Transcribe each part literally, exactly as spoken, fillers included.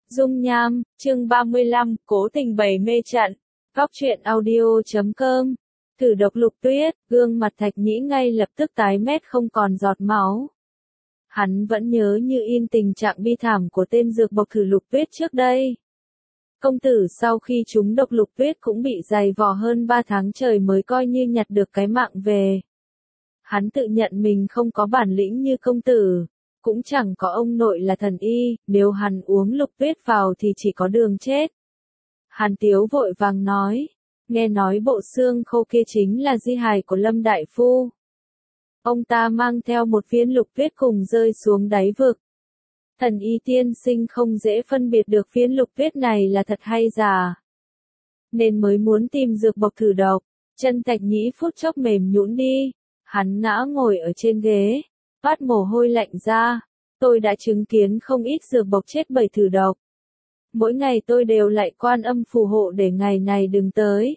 Dung nham, chương ba mươi lăm, cố tình bày mê trận. Góc truyện audio chấm com. Thử độc Lục Tuyết, gương mặt Thạch Nhĩ ngay lập tức tái mét không còn giọt máu. Hắn vẫn nhớ như in tình trạng bi thảm của tên dược bộc thử Lục Tuyết trước đây. Công tử sau khi trúng độc Lục Tuyết cũng bị dày vò hơn ba tháng trời mới coi như nhặt được cái mạng về. Hắn tự nhận mình không có bản lĩnh như công tử, cũng chẳng có ông nội là thần y, nếu hắn uống Lục Tuyết vào thì chỉ có đường chết. Hàn Tiếu vội vàng nói, nghe nói bộ xương khô kia chính là di hài của Lâm Đại Phu. Ông ta mang theo một viên Lục Tuyết cùng rơi xuống đáy vực. Thần y tiên sinh không dễ phân biệt được viên Lục Tuyết này là thật hay giả, nên mới muốn tìm dược bộc thử độc. Chân Thạch Nhĩ phút chốc mềm nhũn đi, hắn ngã ngồi ở trên ghế, toát mồ hôi lạnh ra. Tôi đã chứng kiến không ít dược bộc chết bởi thử độc. Mỗi ngày tôi đều lại Quan Âm phù hộ để ngày này đừng tới.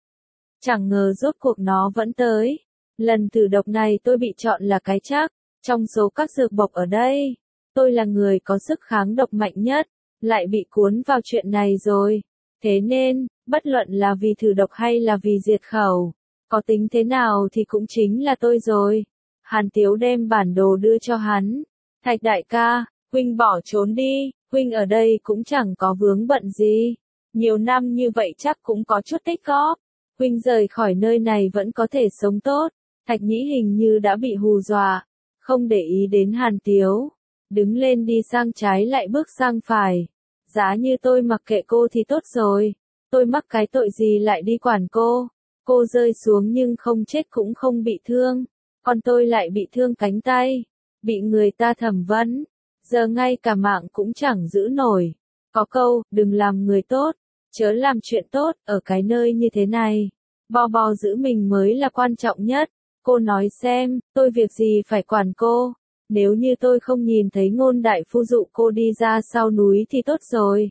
Chẳng ngờ rốt cuộc nó vẫn tới. Lần thử độc này tôi bị chọn là cái chắc. Trong số các dược bộc ở đây, tôi là người có sức kháng độc mạnh nhất, lại bị cuốn vào chuyện này rồi. Thế nên, bất luận là vì thử độc hay là vì diệt khẩu, có tính thế nào thì cũng chính là tôi rồi. Hàn Tiếu đem bản đồ đưa cho hắn. Thạch đại ca, huynh bỏ trốn đi, huynh ở đây cũng chẳng có vướng bận gì. Nhiều năm như vậy chắc cũng có chút tích góp. Huynh rời khỏi nơi này vẫn có thể sống tốt. Thạch Nhĩ hình như đã bị hù dọa, không để ý đến Hàn Tiếu. Đứng lên đi sang trái lại bước sang phải. Giá như tôi mặc kệ cô thì tốt rồi. Tôi mắc cái tội gì lại đi quản cô. Cô rơi xuống nhưng không chết cũng không bị thương. Còn tôi lại bị thương cánh tay. Bị người ta thẩm vấn. Giờ ngay cả mạng cũng chẳng giữ nổi. Có câu, đừng làm người tốt, chớ làm chuyện tốt, ở cái nơi như thế này. Bo bo giữ mình mới là quan trọng nhất. Cô nói xem, tôi việc gì phải quản cô. Nếu như tôi không nhìn thấy Ngôn đại phu dụ cô đi ra sau núi thì tốt rồi.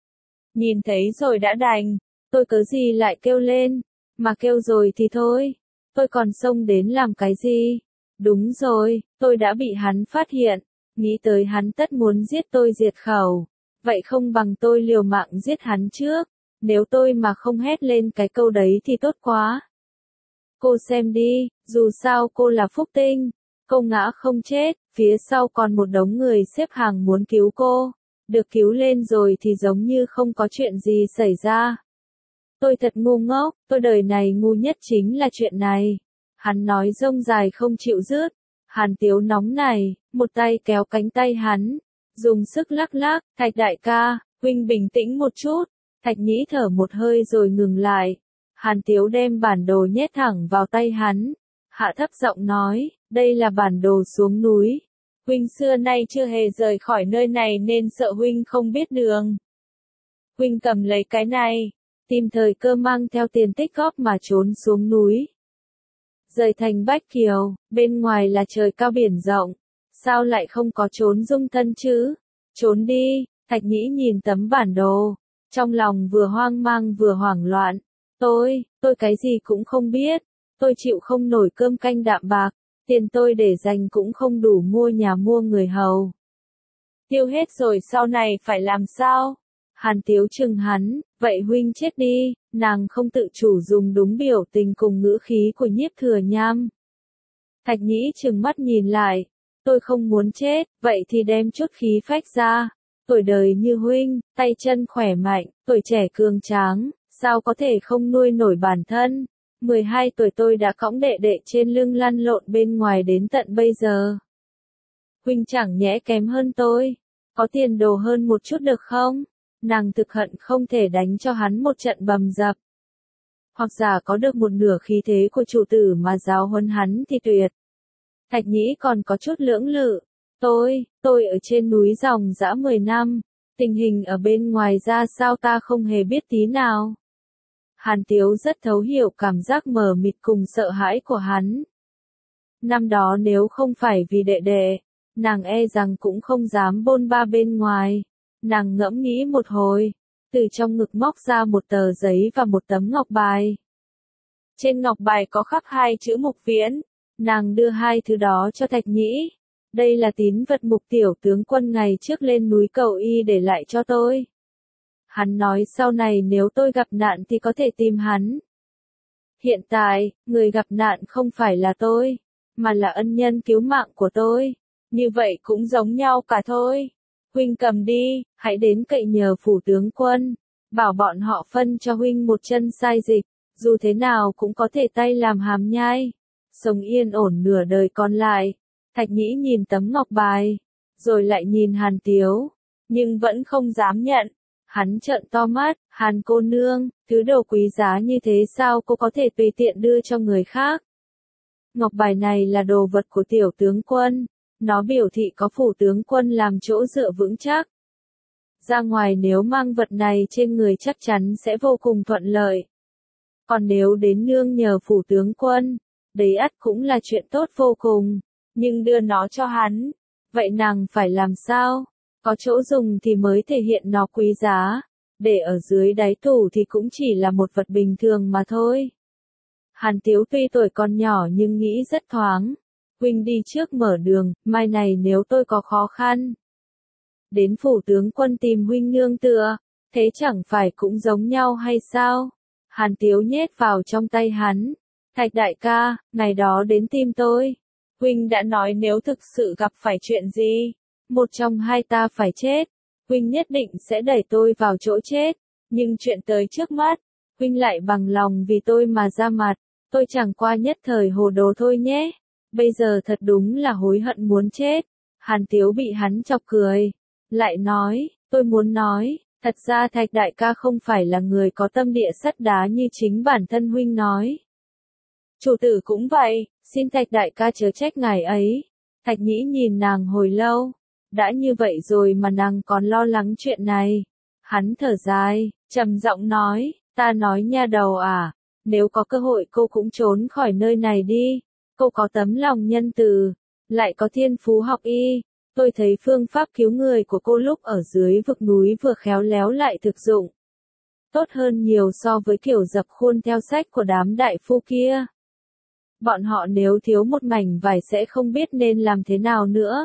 Nhìn thấy rồi đã đành, tôi cớ gì lại kêu lên, mà kêu rồi thì thôi. Tôi còn xông đến làm cái gì? Đúng rồi, tôi đã bị hắn phát hiện, nghĩ tới hắn tất muốn giết tôi diệt khẩu. Vậy không bằng tôi liều mạng giết hắn trước, nếu tôi mà không hét lên cái câu đấy thì tốt quá. Cô xem đi, dù sao cô là phúc tinh, cô ngã không chết, phía sau còn một đống người xếp hàng muốn cứu cô. Được cứu lên rồi thì giống như không có chuyện gì xảy ra. Tôi thật ngu ngốc, tôi đời này ngu nhất chính là chuyện này. Hắn nói rông dài không chịu dứt. Hàn Tiếu nóng này, một tay kéo cánh tay hắn, dùng sức lắc lắc. Thạch đại ca, huynh bình tĩnh một chút. Thạch Nhĩ thở một hơi rồi ngừng lại. Hàn Tiếu đem bản đồ nhét thẳng vào tay hắn, hạ thấp giọng nói, đây là bản đồ xuống núi. Huynh xưa nay chưa hề rời khỏi nơi này nên sợ huynh không biết đường. Huynh cầm lấy cái này, tìm thời cơ mang theo tiền tích góp mà trốn xuống núi. Rời thành Bách Kiều, bên ngoài là trời cao biển rộng, sao lại không có trốn dung thân chứ? Trốn đi. Thạch Nhĩ nhìn tấm bản đồ, trong lòng vừa hoang mang vừa hoảng loạn. Tôi, tôi cái gì cũng không biết, tôi chịu không nổi cơm canh đạm bạc, tiền tôi để dành cũng không đủ mua nhà mua người hầu. Tiêu hết rồi sau này phải làm sao? Hàn Tiếu chừng hắn, vậy huynh chết đi. Nàng không tự chủ dùng đúng biểu tình cùng ngữ khí của Nhiếp Thừa Nham. Thạch Nhĩ chừng mắt nhìn lại, tôi không muốn chết, vậy thì đem chút khí phách ra. Tuổi đời như huynh, tay chân khỏe mạnh, tuổi trẻ cường tráng, sao có thể không nuôi nổi bản thân. mười hai tuổi tôi đã cõng đệ đệ trên lưng lăn lộn bên ngoài đến tận bây giờ. Huynh chẳng nhẽ kém hơn tôi, có tiền đồ hơn một chút được không? Nàng thực hận không thể đánh cho hắn một trận bầm dập. Hoặc giả có được một nửa khí thế của chủ tử mà giáo huấn hắn thì tuyệt. Thạch Nhĩ còn có chút lưỡng lự. Tôi, tôi ở trên núi dòng dã mười năm, tình hình ở bên ngoài ra sao ta không hề biết tí nào. Hàn Tiếu rất thấu hiểu cảm giác mờ mịt cùng sợ hãi của hắn. Năm đó nếu không phải vì đệ đệ, nàng e rằng cũng không dám bôn ba bên ngoài. Nàng ngẫm nghĩ một hồi, từ trong ngực móc ra một tờ giấy và một tấm ngọc bài. Trên ngọc bài có khắc hai chữ Mục Viễn, nàng đưa hai thứ đó cho Thạch Nhĩ. Đây là tín vật Mục tiểu tướng quân ngày trước lên núi cầu y để lại cho tôi. Hắn nói sau này nếu tôi gặp nạn thì có thể tìm hắn. Hiện tại, người gặp nạn không phải là tôi, mà là ân nhân cứu mạng của tôi. Như vậy cũng giống nhau cả thôi. Huynh cầm đi, hãy đến cậy nhờ phủ tướng quân. Bảo bọn họ phân cho huynh một chân sai dịch, dù thế nào cũng có thể tay làm hàm nhai. Sống yên ổn nửa đời còn lại. Thạch Nhĩ nhìn tấm ngọc bài, rồi lại nhìn Hàn Tiếu, nhưng vẫn không dám nhận. Hắn trợn to mắt, Hàn cô nương, thứ đồ quý giá như thế sao cô có thể tùy tiện đưa cho người khác? Ngọc bài này là đồ vật của tiểu tướng quân, nó biểu thị có phủ tướng quân làm chỗ dựa vững chắc. Ra ngoài nếu mang vật này trên người chắc chắn sẽ vô cùng thuận lợi. Còn nếu đến nương nhờ phủ tướng quân, đấy ắt cũng là chuyện tốt vô cùng, nhưng đưa nó cho hắn, vậy nàng phải làm sao? Có chỗ dùng thì mới thể hiện nó quý giá, để ở dưới đáy tủ thì cũng chỉ là một vật bình thường mà thôi. Hàn Tiếu tuy tuổi còn nhỏ nhưng nghĩ rất thoáng. Huynh đi trước mở đường, mai này nếu tôi có khó khăn. Đến phủ tướng quân tìm huynh nương tựa, thế chẳng phải cũng giống nhau hay sao? Hàn Tiếu nhét vào trong tay hắn. Thạch đại ca, ngày đó đến tìm tôi. Huynh đã nói nếu thực sự gặp phải chuyện gì, một trong hai ta phải chết, huynh nhất định sẽ đẩy tôi vào chỗ chết, nhưng chuyện tới trước mắt, huynh lại bằng lòng vì tôi mà ra mặt, tôi chẳng qua nhất thời hồ đồ thôi nhé, bây giờ thật đúng là hối hận muốn chết. Hàn Tiếu bị hắn chọc cười, lại nói, tôi muốn nói, thật ra Thạch đại ca không phải là người có tâm địa sắt đá như chính bản thân huynh nói. Chủ tử cũng vậy, xin Thạch đại ca chớ trách ngài ấy. Thạch Nhĩ nhìn nàng hồi lâu. Đã như vậy rồi mà nàng còn lo lắng chuyện này. Hắn thở dài, trầm giọng nói, ta nói nha đầu à, nếu có cơ hội cô cũng trốn khỏi nơi này đi. Cô có tấm lòng nhân từ, lại có thiên phú học y. Tôi thấy phương pháp cứu người của cô lúc ở dưới vực núi vừa khéo léo lại thực dụng. Tốt hơn nhiều so với kiểu dập khuôn theo sách của đám đại phu kia. Bọn họ nếu thiếu một mảnh vải sẽ không biết nên làm thế nào nữa.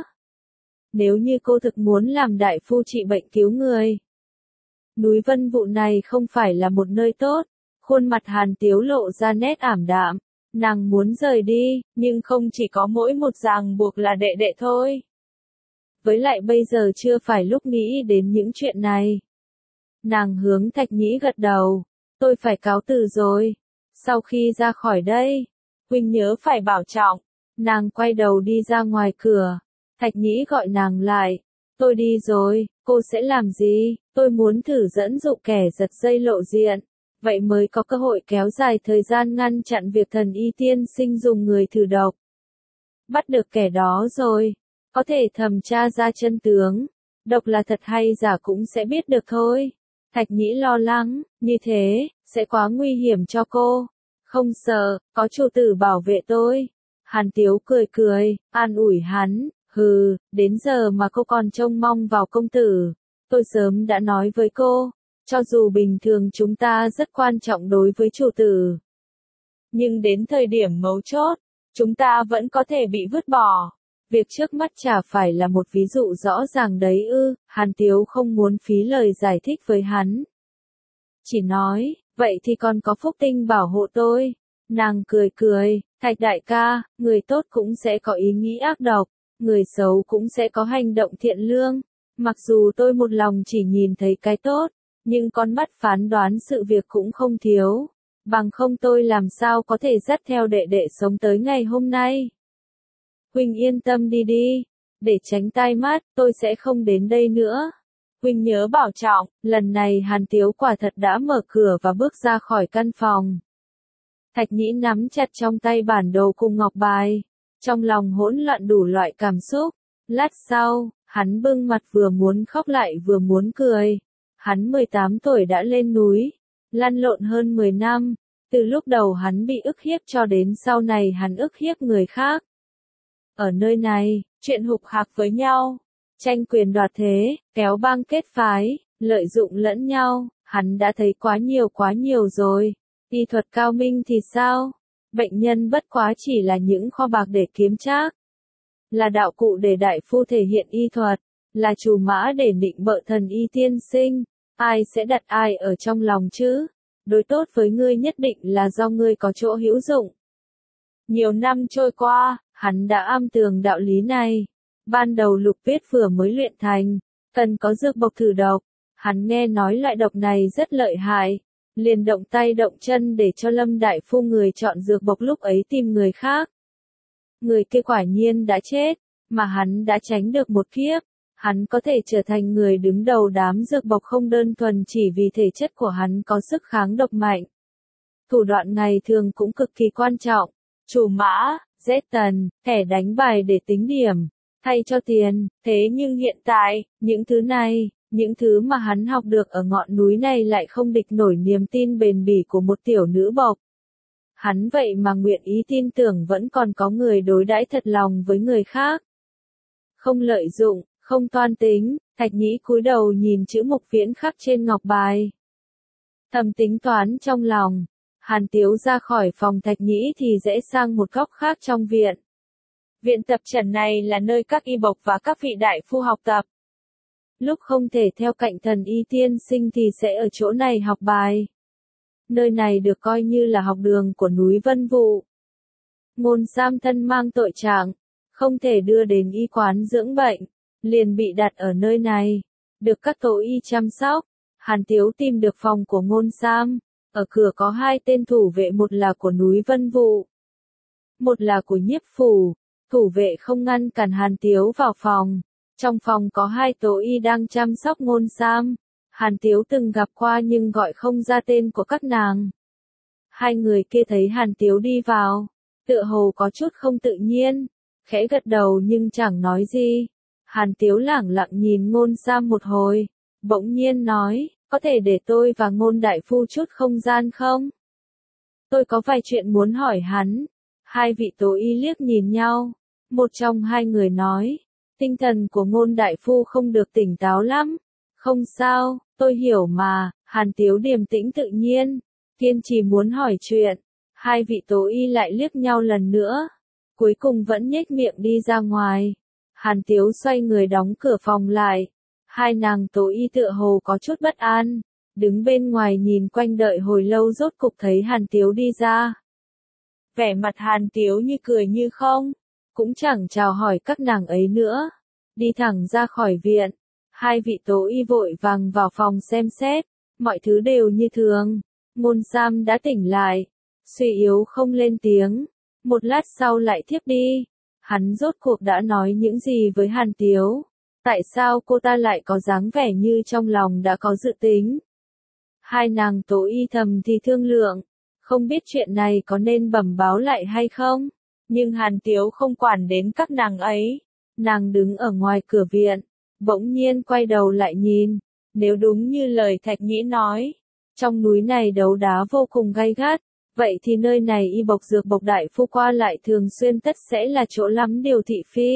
Nếu như cô thực muốn làm đại phu trị bệnh cứu người. Núi Vân Vụ này không phải là một nơi tốt. Khuôn mặt Hàn Tiếu lộ ra nét ảm đạm. Nàng muốn rời đi, nhưng không chỉ có mỗi một ràng buộc là đệ đệ thôi. Với lại bây giờ chưa phải lúc nghĩ đến những chuyện này. Nàng hướng Thạch Nhĩ gật đầu. Tôi phải cáo từ rồi. Sau khi ra khỏi đây, huynh nhớ phải bảo trọng. Nàng quay đầu đi ra ngoài cửa. Thạch Nhĩ gọi nàng lại. Tôi đi rồi, cô sẽ làm gì? Tôi muốn thử dẫn dụ kẻ giật dây lộ diện. Vậy mới có cơ hội kéo dài thời gian ngăn chặn việc thần y tiên sinh dùng người thử độc. Bắt được kẻ đó rồi. Có thể thẩm tra ra chân tướng. Độc là thật hay giả cũng sẽ biết được thôi. Thạch Nhĩ lo lắng, như thế, sẽ quá nguy hiểm cho cô. Không sợ, có chủ tử bảo vệ tôi. Hàn Tiếu cười cười, an ủi hắn, hừ, đến giờ mà cô còn trông mong vào công tử. Tôi sớm đã nói với cô, cho dù bình thường chúng ta rất quan trọng đối với chủ tử. Nhưng đến thời điểm mấu chốt, chúng ta vẫn có thể bị vứt bỏ. Việc trước mắt chả phải là một ví dụ rõ ràng đấy ư, Hàn Tiếu không muốn phí lời giải thích với hắn. Chỉ nói, vậy thì còn có Phúc Tinh bảo hộ tôi. Nàng cười cười, Thạch đại ca, người tốt cũng sẽ có ý nghĩ ác độc, người xấu cũng sẽ có hành động thiện lương. Mặc dù tôi một lòng chỉ nhìn thấy cái tốt, nhưng con mắt phán đoán sự việc cũng không thiếu. Bằng không tôi làm sao có thể dắt theo đệ đệ sống tới ngày hôm nay. Huynh yên tâm đi đi, để tránh tai mắt, tôi sẽ không đến đây nữa. Huynh nhớ bảo trọng, lần này Hàn Tiếu quả thật đã mở cửa và bước ra khỏi căn phòng. Thạch Nhĩ nắm chặt trong tay bản đồ cùng ngọc bài, trong lòng hỗn loạn đủ loại cảm xúc. Lát sau, hắn bưng mặt vừa muốn khóc lại vừa muốn cười. Hắn mười tám tuổi đã lên núi, lăn lộn hơn mười năm, từ lúc đầu hắn bị ức hiếp cho đến sau này hắn ức hiếp người khác. Ở nơi này, chuyện hục hạc với nhau, tranh quyền đoạt thế, kéo bang kết phái, lợi dụng lẫn nhau, hắn đã thấy quá nhiều quá nhiều rồi. Y thuật cao minh thì sao? Bệnh nhân bất quá chỉ là những kho bạc để kiếm trác. là đạo cụ để đại phu thể hiện y thuật, là trù mã để nịnh bợ thần y tiên sinh, ai sẽ đặt ai ở trong lòng chứ? Đối tốt với ngươi nhất định là do ngươi có chỗ hữu dụng. Nhiều năm trôi qua, hắn đã am tường đạo lý này. Ban đầu Lục Tuyết vừa mới luyện thành, cần có dược bộc thử độc. Hắn nghe nói loại độc này rất lợi hại, liền động tay động chân để cho Lâm đại phu người chọn dược bộc lúc ấy tìm người khác. Người kia quả nhiên đã chết, mà hắn đã tránh được một kiếp. Hắn có thể trở thành người đứng đầu đám dược bộc không đơn thuần chỉ vì thể chất của hắn có sức kháng độc mạnh. Thủ đoạn ngày thường cũng cực kỳ quan trọng. Trù mã, giết tần, thẻ đánh bài để tính điểm, thay cho tiền. Thế nhưng hiện tại, những thứ này, những thứ mà hắn học được ở ngọn núi này lại không địch nổi niềm tin bền bỉ của một tiểu nữ bộc. Hắn vậy mà nguyện ý tin tưởng vẫn còn có người đối đãi thật lòng với người khác. Không lợi dụng, không toan tính, Thạch Nhĩ cúi đầu nhìn chữ mục viễn khắc trên ngọc bài. Thầm tính toán trong lòng, Hàn Tiếu ra khỏi phòng Thạch Nhĩ thì rẽ sang một góc khác trong viện. Viện tập trần này là nơi các y bộc và các vị đại phu học tập. Lúc không thể theo cạnh thần y tiên sinh thì sẽ ở chỗ này học bài. Nơi này được coi như là học đường của núi Vân Vụ. Ngôn Sam thân mang tội trạng, không thể đưa đến y quán dưỡng bệnh, liền bị đặt ở nơi này, được các tổ y chăm sóc. Hàn Tiếu tìm được phòng của Ngôn Sam, ở cửa có hai tên thủ vệ, một là của núi Vân Vụ, một là của nhiếp phủ. Thủ vệ không ngăn cản Hàn Tiếu vào phòng. Trong phòng có hai tổ y đang chăm sóc Ngôn Sam. Hàn Tiếu từng gặp qua nhưng gọi không ra tên của các nàng. Hai người kia thấy Hàn Tiếu đi vào, tựa hồ có chút không tự nhiên, khẽ gật đầu nhưng chẳng nói gì. Hàn Tiếu lẳng lặng nhìn Ngôn Sam một hồi, bỗng nhiên nói, có thể để tôi và Ngôn đại phu chút không gian không? Tôi có vài chuyện muốn hỏi hắn. Hai vị tổ y liếc nhìn nhau, một trong hai người nói, tinh thần của Ngôn đại phu không được tỉnh táo lắm. Không sao, tôi hiểu mà. Hàn Tiếu điềm tĩnh tự nhiên, kiên trì muốn hỏi chuyện. Hai vị tố y lại liếc nhau lần nữa, cuối cùng vẫn nhếch miệng đi ra ngoài. Hàn Tiếu xoay người đóng cửa phòng lại. Hai nàng tố y tựa hồ có chút bất an, đứng bên ngoài nhìn quanh đợi hồi lâu rốt cục thấy Hàn Tiếu đi ra. Vẻ mặt Hàn Tiếu như cười như không, cũng chẳng chào hỏi các nàng ấy nữa, đi thẳng ra khỏi viện. Hai vị tố y vội vàng vào phòng xem xét, mọi thứ đều như thường. Ngôn Sam đã tỉnh lại, suy yếu không lên tiếng, một lát sau lại thiếp đi. Hắn rốt cuộc đã nói những gì với Hàn Tiếu? Tại sao cô ta lại có dáng vẻ như trong lòng đã có dự tính? Hai nàng tố y thầm thì thương lượng, không biết chuyện này có nên bẩm báo lại hay không? Nhưng Hàn Tiếu không quản đến các nàng ấy. Nàng đứng ở ngoài cửa viện, bỗng nhiên quay đầu lại nhìn. Nếu đúng như lời Thạch Nhĩ nói, trong núi này đấu đá vô cùng gay gắt, vậy thì nơi này y bộc dược bộc đại phu qua lại thường xuyên tất sẽ là chỗ lắm điều thị phi.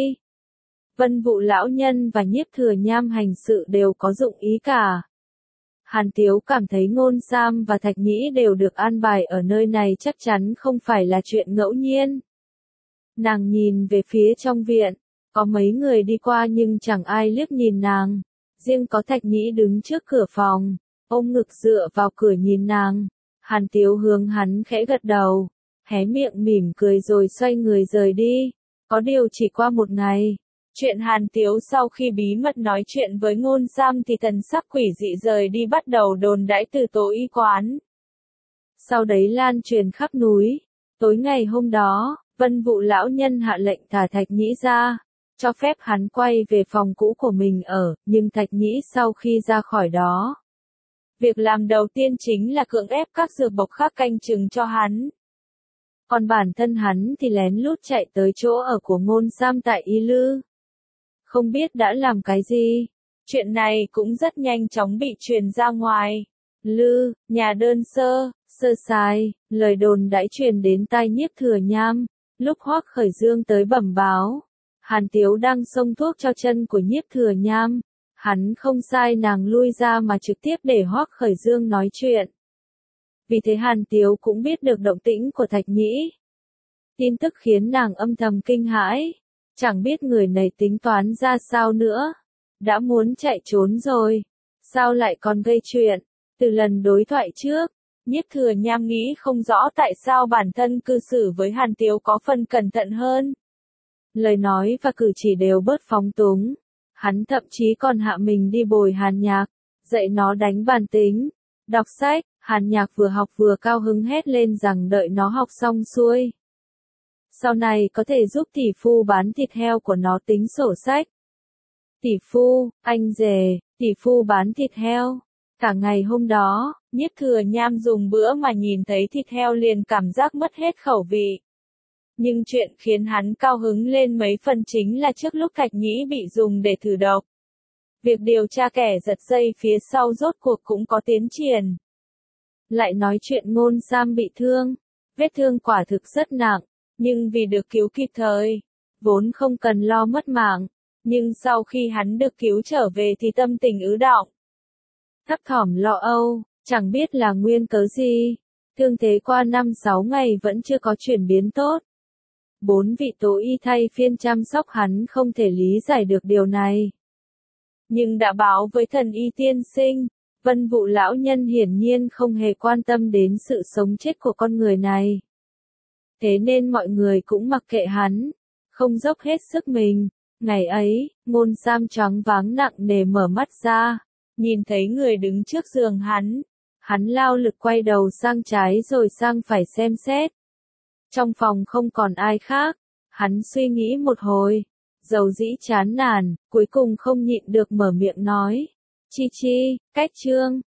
Vân Vụ lão nhân và Nhiếp Thừa Nham hành sự đều có dụng ý cả. Hàn Tiếu cảm thấy Ngôn Sam và Thạch Nhĩ đều được an bài ở nơi này chắc chắn không phải là chuyện ngẫu nhiên. Nàng nhìn về phía trong viện, có mấy người đi qua nhưng chẳng ai liếc nhìn nàng. Riêng có Thạch Nhĩ đứng trước cửa phòng, ôm ngực dựa vào cửa nhìn nàng. Hàn Tiếu hướng hắn khẽ gật đầu, hé miệng mỉm cười rồi xoay người rời đi. Có điều chỉ qua một ngày, chuyện Hàn Tiếu sau khi bí mật nói chuyện với Ngôn Sam thì thần sắc quỷ dị rời đi bắt đầu đồn đãi từ tổ y quán. Sau đấy lan truyền khắp núi. Tối ngày hôm đó, Vân Vụ lão nhân hạ lệnh thả Thạch Nhĩ ra, cho phép hắn quay về phòng cũ của mình ở, nhưng Thạch Nhĩ sau khi ra khỏi đó, việc làm đầu tiên chính là cưỡng ép các dược bộc khác canh chừng cho hắn. Còn bản thân hắn thì lén lút chạy tới chỗ ở của Ngôn Sam tại Y Lư. Không biết đã làm cái gì. Chuyện này cũng rất nhanh chóng bị truyền ra ngoài. Lư, nhà đơn sơ, sơ sài, lời đồn đãi truyền đến tai Nhiếp Thừa Nham. Lúc Hoắc Khởi Dương tới bẩm báo, Hàn Tiếu đang xông thuốc cho chân của Nhiếp Thừa Nham. Hắn không sai nàng lui ra mà trực tiếp để Hoắc Khởi Dương nói chuyện. Vì thế Hàn Tiếu cũng biết được động tĩnh của Thạch Nhĩ. Tin tức khiến nàng âm thầm kinh hãi. Chẳng biết người này tính toán ra sao nữa. Đã muốn chạy trốn rồi. Sao lại còn gây chuyện? Từ lần đối thoại trước, Nhiếp Thừa Nham nghĩ không rõ tại sao bản thân cư xử với Hàn Tiếu có phần cẩn thận hơn. Lời nói và cử chỉ đều bớt phóng túng. Hắn thậm chí còn hạ mình đi bồi Hàn Nhạc, dạy nó đánh bàn tính, đọc sách. Hàn Nhạc vừa học vừa cao hứng hét lên rằng đợi nó học xong xuôi, sau này có thể giúp tỷ phu bán thịt heo của nó tính sổ sách. Tỷ phu, anh rể, tỷ phu bán thịt heo. Cả ngày hôm đó, Nhiếp Thừa Nham dùng bữa mà nhìn thấy thịt heo liền cảm giác mất hết khẩu vị. Nhưng chuyện khiến hắn cao hứng lên mấy phần chính là trước lúc Thạch Nhĩ bị dùng để thử độc, việc điều tra kẻ giật dây phía sau rốt cuộc cũng có tiến triển. Lại nói chuyện Ngôn Sam bị thương, vết thương quả thực rất nặng, nhưng vì được cứu kịp thời, vốn không cần lo mất mạng, nhưng sau khi hắn được cứu trở về thì tâm tình ứ đọng, thấp thỏm lo âu, chẳng biết là nguyên cớ gì, thương thế qua năm sáu ngày vẫn chưa có chuyển biến tốt. Bốn vị tố y thay phiên chăm sóc hắn không thể lý giải được điều này. Nhưng đã báo với Thần Y tiên sinh, Vân Vụ lão nhân hiển nhiên không hề quan tâm đến sự sống chết của con người này. Thế nên mọi người cũng mặc kệ hắn, không dốc hết sức mình. Ngày ấy, Ngôn Sam choáng váng nặng nề mở mắt ra, nhìn thấy người đứng trước giường hắn. Hắn lao lực quay đầu sang trái rồi sang phải xem xét. Trong phòng không còn ai khác, hắn suy nghĩ một hồi, dầu dĩ chán nản, cuối cùng không nhịn được mở miệng nói. Chi Chi, Cách Trương,